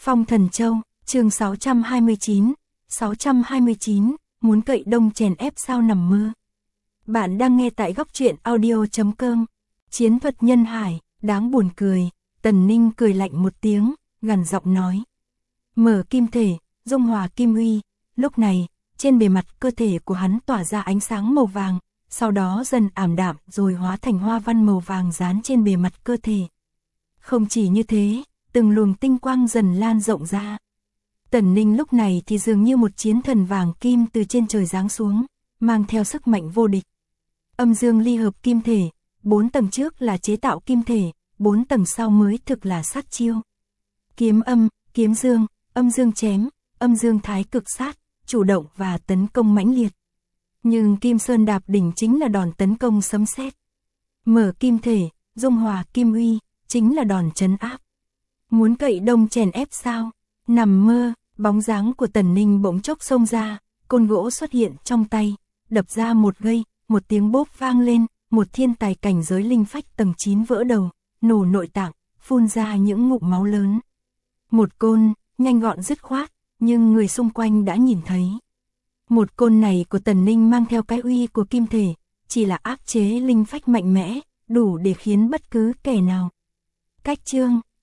Phong Thần Châu, chương 629, muốn cậy đông chèn ép sao nằm mơ. Bạn đang nghe tại góc truyện audio.com. Chiến thuật nhân hải, đáng buồn cười. Tần Ninh cười lạnh một tiếng, gằn giọng nói. Mở kim thể, dung hòa kim uy. Lúc này, trên bề mặt cơ thể của hắn tỏa ra ánh sáng màu vàng, sau đó dần ảm đạm rồi hóa thành hoa văn màu vàng dán trên bề mặt cơ thể. Không chỉ như thế, từng luồng tinh quang dần lan rộng ra. Tần Ninh lúc này thì dường như một chiến thần vàng kim từ trên trời giáng xuống, mang theo sức mạnh vô địch. Âm dương ly hợp kim thể, 4 tầng trước là chế tạo kim thể, 4 tầng sau mới thực là sát chiêu. Kiếm âm, kiếm dương, âm dương chém, âm dương thái cực sát, chủ động và tấn công mãnh liệt. Nhưng Kim Sơn đạp đỉnh chính là đòn tấn công sấm sét. Mở kim thể, dung hòa kim uy, chính là đòn trấn áp. Muốn cậy đông chèn ép sao? Nằm mơ, bóng dáng của Tần Ninh bỗng chốc xông ra, côn gỗ xuất hiện trong tay, đập ra một gây, một tiếng bốp vang lên, một thiên tài cảnh giới linh phách tầng 9 vỡ đầu, nổ nội tạng, phun ra những ngụm máu lớn. Một côn, nhanh gọn dứt khoát, nhưng người xung quanh đã nhìn thấy. Một côn này của Tần Ninh mang theo cái uy của kim thể, chỉ là áp chế linh phách mạnh mẽ, đủ để khiến bất cứ kẻ nào. Cách chương